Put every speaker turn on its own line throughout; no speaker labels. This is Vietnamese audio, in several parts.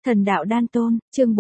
Thần đạo đan tôn, chương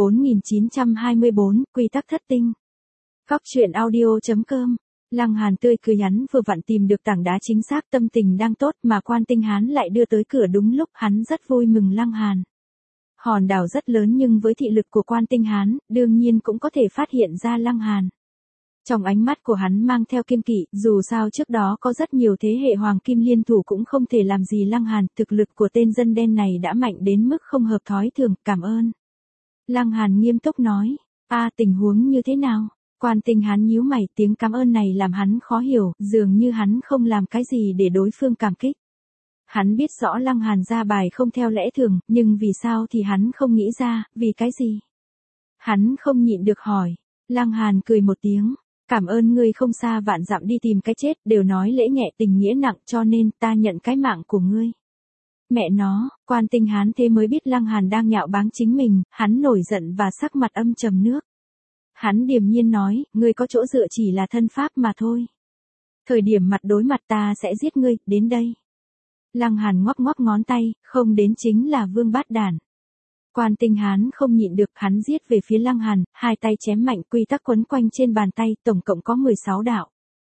4924, quy tắc thất tinh. Góc truyện audio.com. Lăng Hàn tươi cười hắn vừa vặn tìm được tảng đá chính xác, tâm tình đang tốt mà Quan Tinh Hán lại đưa tới cửa đúng lúc, hắn rất vui mừng. Lăng Hàn. Hòn đảo rất lớn nhưng với thị lực của Quan Tinh Hán, đương nhiên cũng có thể phát hiện ra Lăng Hàn. Trong ánh mắt của hắn mang theo kiêng kỵ, dù sao trước đó có rất nhiều thế hệ hoàng kim liên thủ cũng không thể làm gì Lăng Hàn, thực lực của tên dân đen này đã mạnh đến mức không hợp thói thường, cảm ơn. Lăng Hàn nghiêm túc nói, tình huống như thế nào? Quan Tinh Hán nhíu mày, tiếng cảm ơn này làm hắn khó hiểu, dường như hắn không làm cái gì để đối phương cảm kích. Hắn biết rõ Lăng Hàn ra bài không theo lẽ thường, nhưng vì sao thì hắn không nghĩ ra, vì cái gì? Hắn không nhịn được hỏi. Lăng Hàn cười một tiếng. Cảm ơn ngươi không xa vạn dặm đi tìm cái chết, đều nói lễ nhẹ tình nghĩa nặng cho nên ta nhận cái mạng của ngươi. Mẹ nó, Quan Tinh Hán thế mới biết Lăng Hàn đang nhạo báng chính mình, hắn nổi giận và sắc mặt âm trầm nước. Hắn điềm nhiên nói, ngươi có chỗ dựa chỉ là thân pháp mà thôi. Thời điểm mặt đối mặt ta sẽ giết ngươi, đến đây. Lăng Hàn ngoắc ngoắc ngón tay, không đến chính là vương bát đản. Quan Tinh Hán không nhịn được, hắn giết về phía Lăng Hàn, hai tay chém mạnh, quy tắc quấn quanh trên bàn tay, tổng cộng có 16 đạo.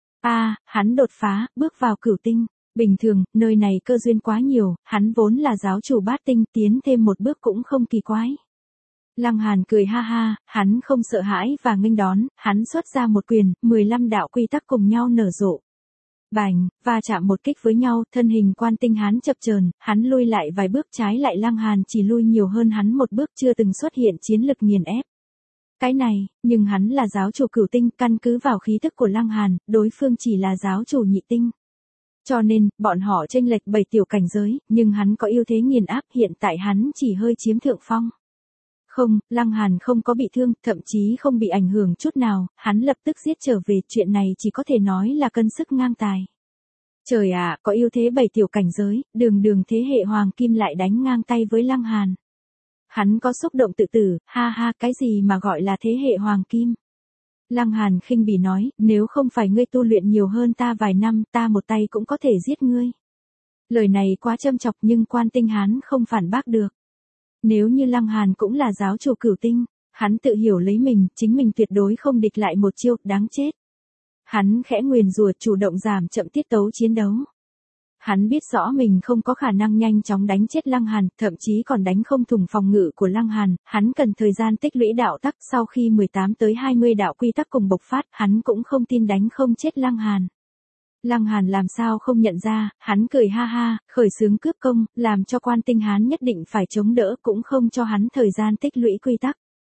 Hắn đột phá, bước vào cửu tinh. Bình thường, nơi này cơ duyên quá nhiều, hắn vốn là giáo chủ bát tinh, tiến thêm một bước cũng không kỳ quái. Lăng Hàn cười ha ha, hắn không sợ hãi và nghênh đón, hắn xuất ra một quyền, 15 đạo quy tắc cùng nhau nở rộ. Bành, va chạm một kích với nhau, thân hình Quan Tinh Hán chập chờn, hắn lui lại vài bước, trái lại Lăng Hàn chỉ lui nhiều hơn hắn một bước, chưa từng xuất hiện chiến lực nghiền ép. Cái này, nhưng hắn là giáo chủ cửu tinh, căn cứ vào khí tức của Lăng Hàn, đối phương chỉ là giáo chủ nhị tinh. Cho nên, bọn họ chênh lệch 7 tiểu cảnh giới, nhưng hắn có ưu thế nghiền áp, hiện tại hắn chỉ hơi chiếm thượng phong. Không, Lăng Hàn không có bị thương, thậm chí không bị ảnh hưởng chút nào, hắn lập tức giết trở về, chuyện này chỉ có thể nói là cân sức ngang tài. Trời ạ, có ưu thế 7 tiểu cảnh giới, đường thế hệ hoàng kim lại đánh ngang tay với Lăng Hàn. Hắn có xúc động tự tử, cái gì mà gọi là thế hệ hoàng kim? Lăng Hàn khinh bỉ nói, nếu không phải ngươi tu luyện nhiều hơn ta vài năm, ta một tay cũng có thể giết ngươi. Lời này quá châm chọc nhưng Quan Tinh Hán không phản bác được. Nếu như Lăng Hàn cũng là giáo chủ cửu tinh, hắn tự hiểu lấy mình, chính mình tuyệt đối không địch lại một chiêu, đáng chết. Hắn khẽ nguyền rủa, chủ động giảm chậm tiết tấu chiến đấu. Hắn biết rõ mình không có khả năng nhanh chóng đánh chết Lăng Hàn, thậm chí còn đánh không thủng phòng ngự của Lăng Hàn, hắn cần thời gian tích lũy đạo tắc, sau khi 18 tới 20 đạo quy tắc cùng bộc phát, hắn cũng không tin đánh không chết Lăng Hàn. Lăng Hàn làm sao không nhận ra, hắn cười ha ha, khởi xướng cướp công, làm cho Quan Tinh Hán nhất định phải chống đỡ, cũng không cho hắn thời gian tích lũy quy tắc.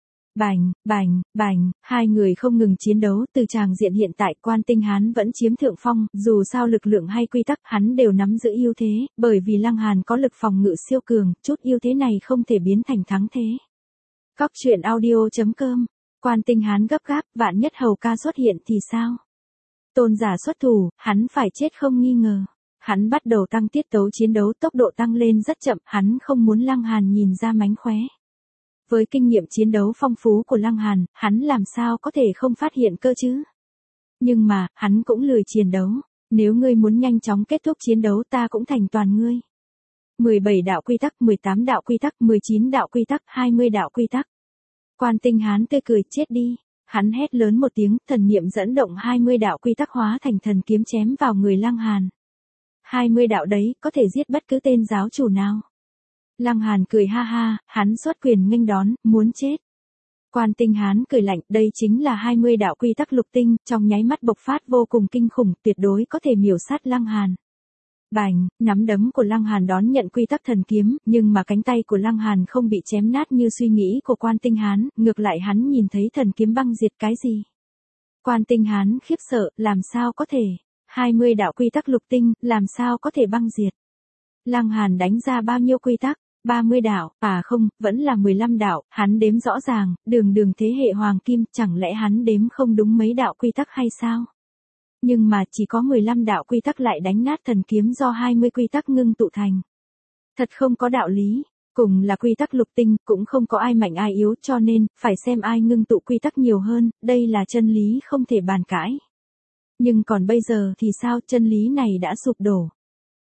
Bành, hai người không ngừng chiến đấu, từ tràng diện hiện tại Quan Tinh Hán vẫn chiếm thượng phong, dù sao lực lượng hay quy tắc hắn đều nắm giữ ưu thế, bởi vì Lăng Hàn có lực phòng ngự siêu cường, chút ưu thế này không thể biến thành thắng thế. Góc truyện audio.com. Quan Tinh Hán gấp gáp, vạn nhất Hầu ca xuất hiện thì sao? Tôn giả xuất thủ, hắn phải chết không nghi ngờ. Hắn bắt đầu tăng tiết tấu chiến đấu, tốc độ tăng lên rất chậm, hắn không muốn Lăng Hàn nhìn ra mánh khóe. Với kinh nghiệm chiến đấu phong phú của Lăng Hàn, hắn làm sao có thể không phát hiện cơ chứ? Nhưng mà, hắn cũng lười chiến đấu. Nếu ngươi muốn nhanh chóng kết thúc chiến đấu ta cũng thành toàn ngươi. 17 đạo quy tắc, 18 đạo quy tắc, 19 đạo quy tắc, 20 đạo quy tắc. Quan Tinh Hán tươi cười, chết đi. Hắn hét lớn một tiếng, thần niệm dẫn động 20 đạo quy tắc hóa thành thần kiếm chém vào người Lăng Hàn. 20 đạo đấy, có thể giết bất cứ tên giáo chủ nào. Lăng Hàn cười ha ha, hắn xuất quyền nghênh đón, muốn chết. Quan Tinh Hán cười lạnh, đây chính là 20 đạo quy tắc lục tinh, trong nháy mắt bộc phát vô cùng kinh khủng, tuyệt đối có thể miểu sát Lăng Hàn. Bành, nắm đấm của Lăng Hàn đón nhận quy tắc thần kiếm, nhưng mà cánh tay của Lăng Hàn không bị chém nát như suy nghĩ của Quan Tinh Hán, ngược lại hắn nhìn thấy thần kiếm băng diệt cái gì. Quan Tinh Hán khiếp sợ, làm sao có thể, 20 đạo quy tắc lục tinh, làm sao có thể băng diệt. Lăng Hàn đánh ra bao nhiêu quy tắc, 30 đạo, không, vẫn là 15 đạo, hắn đếm rõ ràng, đường thế hệ hoàng kim, chẳng lẽ hắn đếm không đúng mấy đạo quy tắc hay sao? Nhưng mà chỉ có 15 đạo quy tắc lại đánh nát thần kiếm do 20 quy tắc ngưng tụ thành. Thật không có đạo lý, cùng là quy tắc lục tinh, cũng không có ai mạnh ai yếu cho nên, phải xem ai ngưng tụ quy tắc nhiều hơn, đây là chân lý không thể bàn cãi. Nhưng còn bây giờ thì sao, chân lý này đã sụp đổ.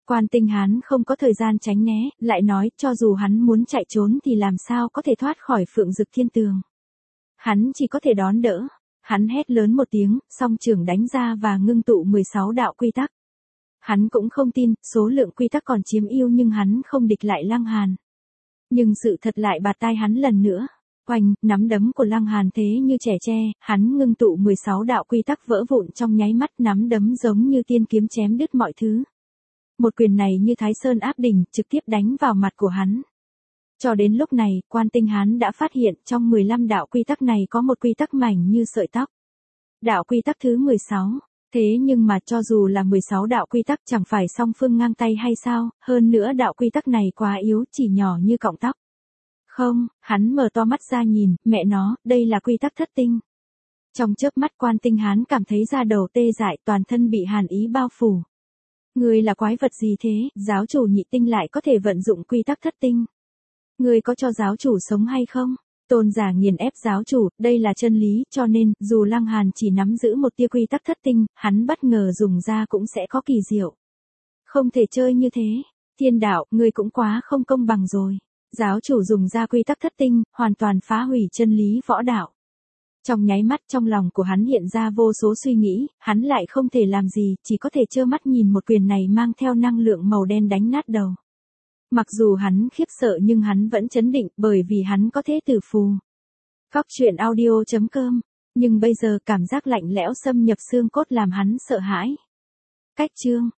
Quan Tinh Hán không có thời gian tránh né, lại nói cho dù hắn muốn chạy trốn thì làm sao có thể thoát khỏi Phượng Dực Thiên Tường. Hắn chỉ có thể đón đỡ. Hắn hét lớn một tiếng, song trưởng đánh ra và ngưng tụ 16 đạo quy tắc. Hắn cũng không tin, số lượng quy tắc còn chiếm ưu nhưng hắn không địch lại Lăng Hàn. Nhưng sự thật lại bạt tai hắn lần nữa. Oanh, nắm đấm của Lăng Hàn thế như trẻ tre, hắn ngưng tụ 16 đạo quy tắc vỡ vụn trong nháy mắt, nắm đấm giống như tiên kiếm chém đứt mọi thứ. Một quyền này như Thái Sơn áp đỉnh, trực tiếp đánh vào mặt của hắn. Cho đến lúc này, Quan Tinh Hán đã phát hiện trong 15 đạo quy tắc này có một quy tắc mảnh như sợi tóc. Đạo quy tắc thứ 16. Thế nhưng mà cho dù là 16 đạo quy tắc chẳng phải song phương ngang tay hay sao, hơn nữa đạo quy tắc này quá yếu, chỉ nhỏ như cọng tóc. Không, hắn mở to mắt ra nhìn, mẹ nó, đây là quy tắc thất tinh. Trong chớp mắt Quan Tinh Hán cảm thấy da đầu tê dại, toàn thân bị hàn ý bao phủ. Ngươi là quái vật gì thế, giáo chủ nhị tinh lại có thể vận dụng quy tắc thất tinh. Ngươi có cho giáo chủ sống hay không? Tôn giả nghiền ép giáo chủ, đây là chân lý, cho nên, dù Lăng Hàn chỉ nắm giữ một tia quy tắc thất tinh, hắn bất ngờ dùng ra cũng sẽ có kỳ diệu. Không thể chơi như thế. Thiên đạo, ngươi cũng quá không công bằng rồi. Giáo chủ dùng ra quy tắc thất tinh, hoàn toàn phá hủy chân lý võ đạo. Trong nháy mắt trong lòng của hắn hiện ra vô số suy nghĩ, hắn lại không thể làm gì, chỉ có thể trơ mắt nhìn một quyền này mang theo năng lượng màu đen đánh nát đầu. Mặc dù hắn khiếp sợ nhưng hắn vẫn trấn định bởi vì hắn có thế tử phù. Phóc truyện audio.com. Nhưng bây giờ cảm giác lạnh lẽo xâm nhập xương cốt làm hắn sợ hãi. Cách chương.